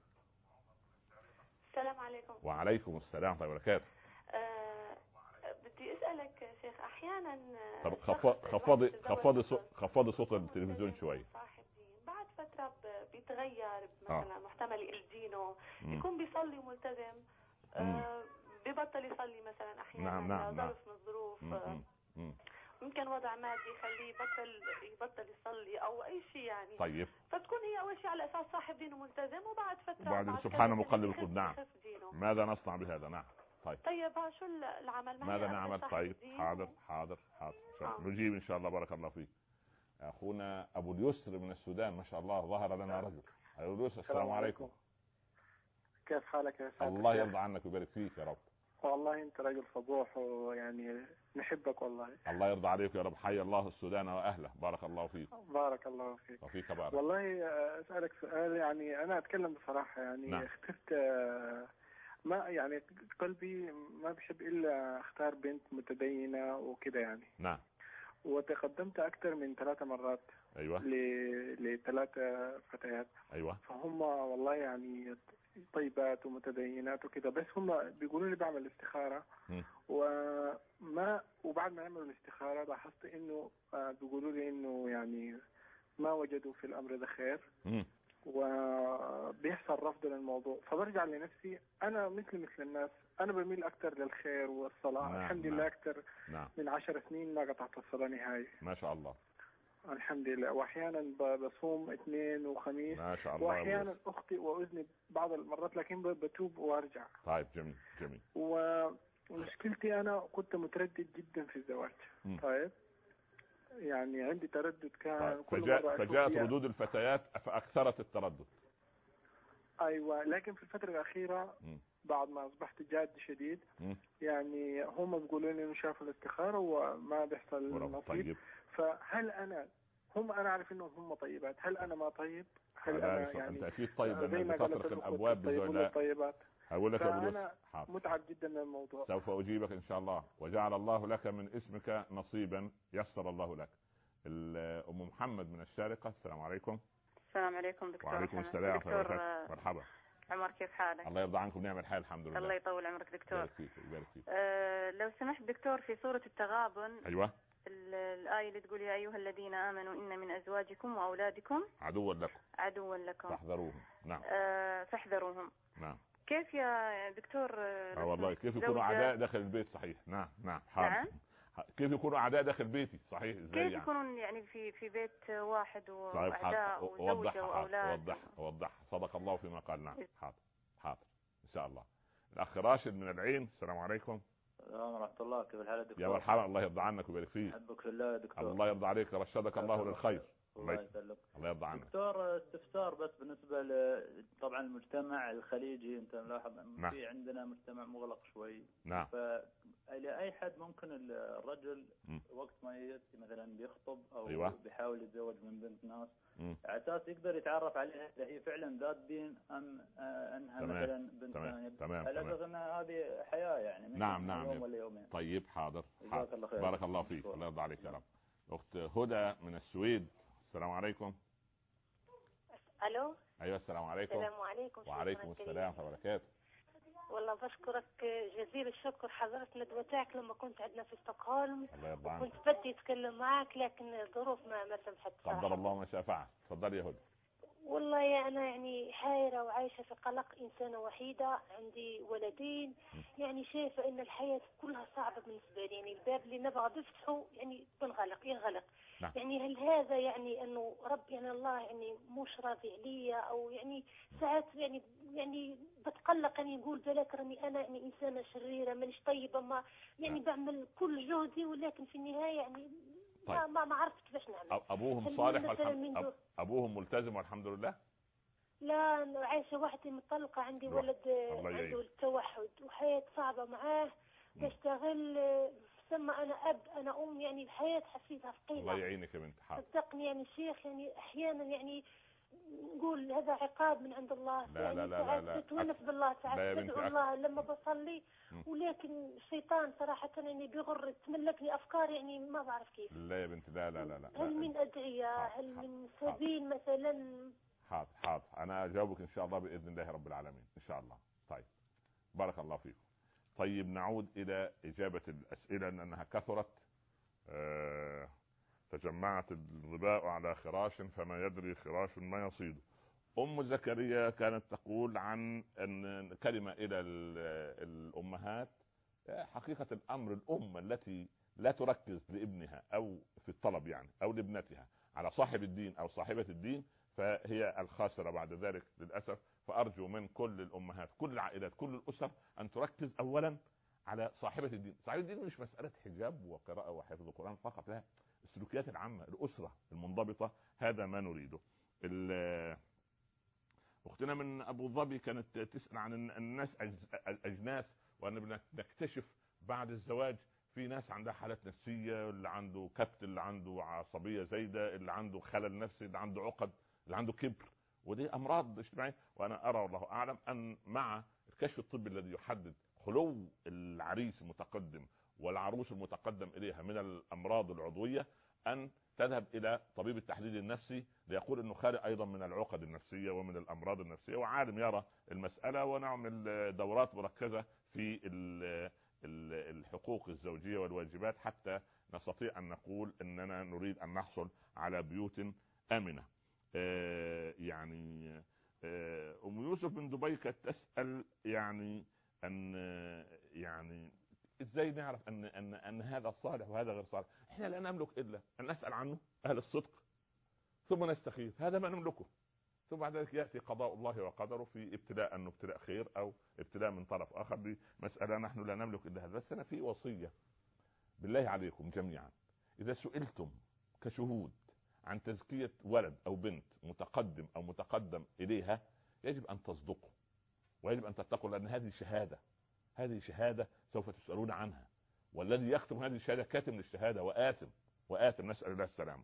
السلام عليكم. وعليكم السلام ورحمة الله وبركاته. أه بدي اسالك شيخ احيانا طب خفضي خفضي صوت خفضي صوت التلفزيون شوي. صاحب دين بعد فتره بيتغير مثلا. آه. محتمل يقل دينه. يكون بيصلي ملتزم. أه ببطل يصلي مثلا احيانا. نعم نعم ظرف من الظروف. ممكن وضع مادي يخليه يبطل يبطل يصلي او اي شيء يعني. طيب. فتكون هي اول شيء على اساس صاحب دينه ملتزم وبعد فتره بعد سبحانه مقلب القلوب. نعم. ماذا نصنع بهذا؟ نعم. طيب. طيب ها شو العمل؟ ماذا نعمل؟ طيب حاضر حاضر حاضر آه. نجيب ان شاء الله. بارك الله فيك. اخونا ابو اليسر من السودان ما شاء الله ظهر لنا رجل. ابو اليسر السلام عليكم. كيف حالك يا سيدي؟ الله يرضى عنك ويبارك فيك يا رب. والله انت رجل فضوح ويعني نحبك والله. الله يرضى عليك يا رب. حي الله السودان واهله. بارك الله فيك. بارك الله فيك. وفيك بارك. والله اسالك سؤال يعني انا اتكلم بصراحه يعني. نعم. اخترت ما يعني قلبي ما بحب الا اختار بنت متدينه وكده يعني. نعم. وتقدمت اكثر من ثلاثة مرات. ايوه. لثلاثة فتيات. ايوه. فهم والله يعني طيبات ومتدينات وكده. بس هم بيقولوا لي بعمل استخاره. م. وما وبعد ما عملوا الاستخاره لاحظت انه بيقولوا لي انه يعني ما وجدوا في الامر ده خير. م. وبيحصل رفض للموضوع. فبرجع لنفسي انا مثل مثل الناس. انا بميل اكثر للخير والصلاه. نعم. الحمد لله. نعم. اكثر. نعم. من عشر سنين ما قطعت الصلاه نهائي. ما شاء الله. الحمد لله. واحيانا بصوم اثنين وخميس. ما شاء الله. واحيانا اخطئ واذنب بعض المرات لكن بتوب وارجع. طيب جميل جميل. ومشكلتي انا كنت متردد جدا في الزواج. م. طيب يعني عندي تردد كان. طيب. فجاء فجاءت ردود الفتيات فاكثرت التردد. ايوه لكن في الفتره الاخيره م. بعد ما اصبحت جاد شديد. م. يعني هم بيقولوا لي انه شافوا الاستخاره وما بيحصل نصيب. طيب. فهل انا هم انا اعرف انهم هم طيبات. هل انا ما طيب؟ هل انا يعني انت اكيد طيب لانك بتطرق الابواب بزوجات. اقول لك يا انا متعب جدا من الموضوع. سوف اجيبك ان شاء الله. وجعل الله لك من اسمك نصيبا يسر الله لك. ام محمد من الشارقة. السلام عليكم. السلام عليكم دكتور. وعليكم السلام دكتور. مرحبا. عمر كيف حالك؟ الله يرضى عنكم. نعم الحال الحمد لله. الله يطول عمرك دكتور. يبارك فيك يبارك فيك. أه لو سمحت دكتور في سورة التغابن. ايوه. الآية اللي تقول يا أيها الذين آمنوا إن من أزواجكم وأولادكم عدوا لكم عدوا لكم فاحذروهم. نعم. أه فاحذروهم. نعم. كيف يا دكتور؟ اه والله كيف يكونوا أعداء داخل البيت؟ صحيح. نعم نعم حاضر. نعم. كيف يكونوا أعداء داخل بيتي؟ صحيح ازاي كيف يعني؟ يكونون يعني في في بيت واحد وأعداء وزوجة وأولاد. وضح وضح صدق الله فيما قال. نعم حاضر حاضر إن شاء الله. الأخ راشد من العين. السلام عليكم. السلام ورحمة الله. كيف الحال دكتور؟ يا مرحبا. الله يرضى عنك ويبارك فيك. أحبك في الله يا دكتور. الله يرضى عليك. رشدك الله للخير. الله يسلمك. الله يرضى عنك. دكتور استفسار بس بالنسبة ل طبعا المجتمع الخليجي. أنت ملاحظ نعم. في عندنا مجتمع مغلق شوي. نعم. لأي حد ممكن الرجل م. وقت ما يأتي مثلا بيخطب أو أيوة. بيحاول يتزوج من بنت ناس م. على أساس يقدر يتعرف عليها إذا هي فعلا ذات دين أم أنها تمام. مثلا بنت تمام. ثانية، تمام. على تمام. أساس أن هذه حياة يعني مش نعم نعم يوم ولا يومين. طيب حاضر, جزاك الله خير. بارك الله فيك, الله يرضى عليك يا رب. أخت هدى من السويد, السلام عليكم. الو. ايوه السلام عليكم. السلام عليكم. وعليكم السلام ورحمه الله وبركاته. والله بشكرك جزيل الشكر، حضرت ندوتك لما كنت عندنا في ستوكهولم. الله يرضى عنك. كنت بدي اتكلم معك لكن الظروف ما ما سمحت. قدر الله ما شاء فعل. تفضلي يا هدى. والله يا انا يعني حيرة وعايشة في قلق، انسانة وحيدة، عندي ولدين، يعني شايفة ان الحياة كلها صعبة بالنسبة لي، يعني الباب اللي نبغى بفتحه يعني بنغلق ينغلق. نعم. يعني هل هذا يعني انه رب يعني الله يعني مش راضي عليا، او يعني ساعات يعني يعني بتقلق يعني نقول بالك راني انا يعني انسانة شريرة مانيش طيبة، ما يعني نعم. بعمل كل جهدي ولكن في النهاية يعني طيب. ما ما عرفت كيفاش نعمل. ابوهم صالح والحمد أب... ابوهم ملتزم والحمد لله. لا أنا عايشة وحدي مطلقة، عندي الله. ولد الله عنده التوحد وحياة صعبة معاه، بشتغل ثم أنا أب أنا أم، يعني الحياة حسيتها ثقيلة. الله يعينك يا بنت. حاضر. صدقني يعني شيخ، يعني أحيانا يعني نقول هذا عقاب من عند الله. لا يعني لا لا لا لا بتونس بالله ساعات بدعو أك... الله لما بصلي، ولكن الشيطان صراحة يعني بيغر تملكني أفكار يعني ما بعرف كيف. لا يا بنت لا لا لا, لا. هل من أدعية، هل من سبيل مثلا؟ حاضر حاضر انا اجاوبك ان شاء الله باذن الله رب العالمين ان شاء الله. طيب بارك الله فيكم. طيب نعود الى اجابه الاسئله لانها كثرت. أه... تجمعت الظباء على خراش فما يدري خراش ما يصيد. ام زكريا كانت تقول عن ان كلمه الى الامهات. حقيقه الامر الام التي لا تركز لابنها او في الطلب يعني او لابنتها على صاحب الدين او صاحبه الدين فهي الخاسرة بعد ذلك للأسف. فأرجو من كل الأمهات كل العائلات كل الأسر أن تركز أولا على صاحبة الدين. صاحبة الدين مش مسألة حجاب وقراءة وحفظ القرآن فقط، لا، السلوكيات العامة، الأسرة المنضبطة، هذا ما نريده. أختنا من أبو ظبي كانت تسأل عن الناس أجناس، وأن نكتشف بعد الزواج في ناس عندها حالات نفسية، اللي عنده كبت، اللي عنده عصبية زايدة، اللي عنده خلل نفسي، اللي عنده عقد، اللي عنده كبر، ودي امراض اجتماعيه. وانا ارى والله اعلم ان مع الكشف الطبي الذي يحدد خلو العريس المتقدم والعروس المتقدم اليها من الامراض العضويه ان تذهب الى طبيب التحليل النفسي ليقول انه خالي ايضا من العقد النفسيه ومن الامراض النفسيه، وعالم يرى المساله، ونعمل دورات مركزه في الحقوق الزوجيه والواجبات حتى نستطيع ان نقول اننا نريد ان نحصل على بيوت امنه. آه يعني آه ام يوسف من دبي كانت تسال يعني ان يعني ازاي نعرف ان ان ان هذا صالح وهذا غير صالح. احنا لا نملك الا ان نسال عنه اهل الصدق ثم نستخير، هذا ما نملكه، ثم بعد ذلك ياتي قضاء الله وقدره في ابتلاء انه ابتلاء خير او ابتلاء من طرف اخر. دي مساله نحن لا نملك الا هذا. بس انا في وصيه بالله عليكم جميعا، اذا سئلتم كشهود عن تزكية ولد أو بنت متقدم أو متقدم إليها يجب أن تصدقوا ويجب أن تتقوا، لأن هذه شهادة، هذه شهادة سوف تسألون عنها، والذي يكتب هذه الشهادة كاتم للشهادة وآثم وآثم، نسأل الله السلامة.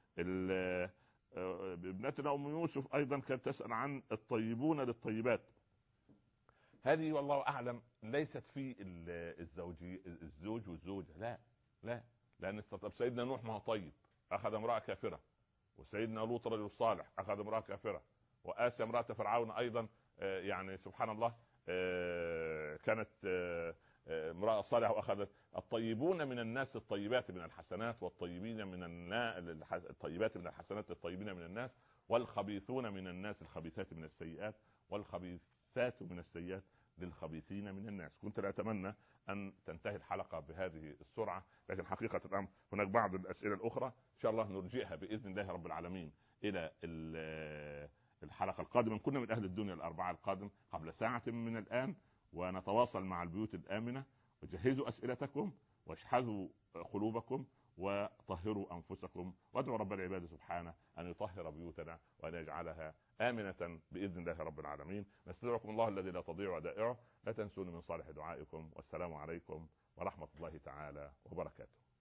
ابنتنا أم يوسف أيضا كانت تسأل عن الطيبون للطيبات. هذه والله أعلم ليست في الزوجي الزوج والزوجة، لا لا، لأن سيدنا نوح ما هو طيب، أخذ امرأة كافرة، وسيدنا لوط رجل صالح أخذ امرأة كافرة، وآسيا امرأة فرعون أيضا يعني سبحان الله كانت امرأة صالحة وأخذت. الطيبون من الناس الطيبات من الحسنات، والطيبين من الناس الطيبات من الحسنات الطيبين من الناس، والخبيثون من الناس الخبيثات من السيئات، والخبيثات من السيئات للخبيثين من الناس. كنت لا أتمنى أن تنتهي الحلقة بهذه السرعة، لكن حقيقة الأمر هناك بعض الأسئلة الأخرى إن شاء الله نرجئها بإذن الله رب العالمين إلى الحلقة القادمة. كنا من أهل الدنيا الأربعاء القادم قبل ساعة من الآن، ونتواصل مع البيوت الآمنة. وجهزوا أسئلتكم واشحذوا قلوبكم وطهروا أنفسكم، وادعوا رب العباد سبحانه أن يطهر بيوتنا وأن يجعلها آمنة بإذن الله رب العالمين. نستودعكم الله الذي لا تضيع ودائعه، لا تنسوني من صالح دعائكم، والسلام عليكم ورحمة الله تعالى وبركاته.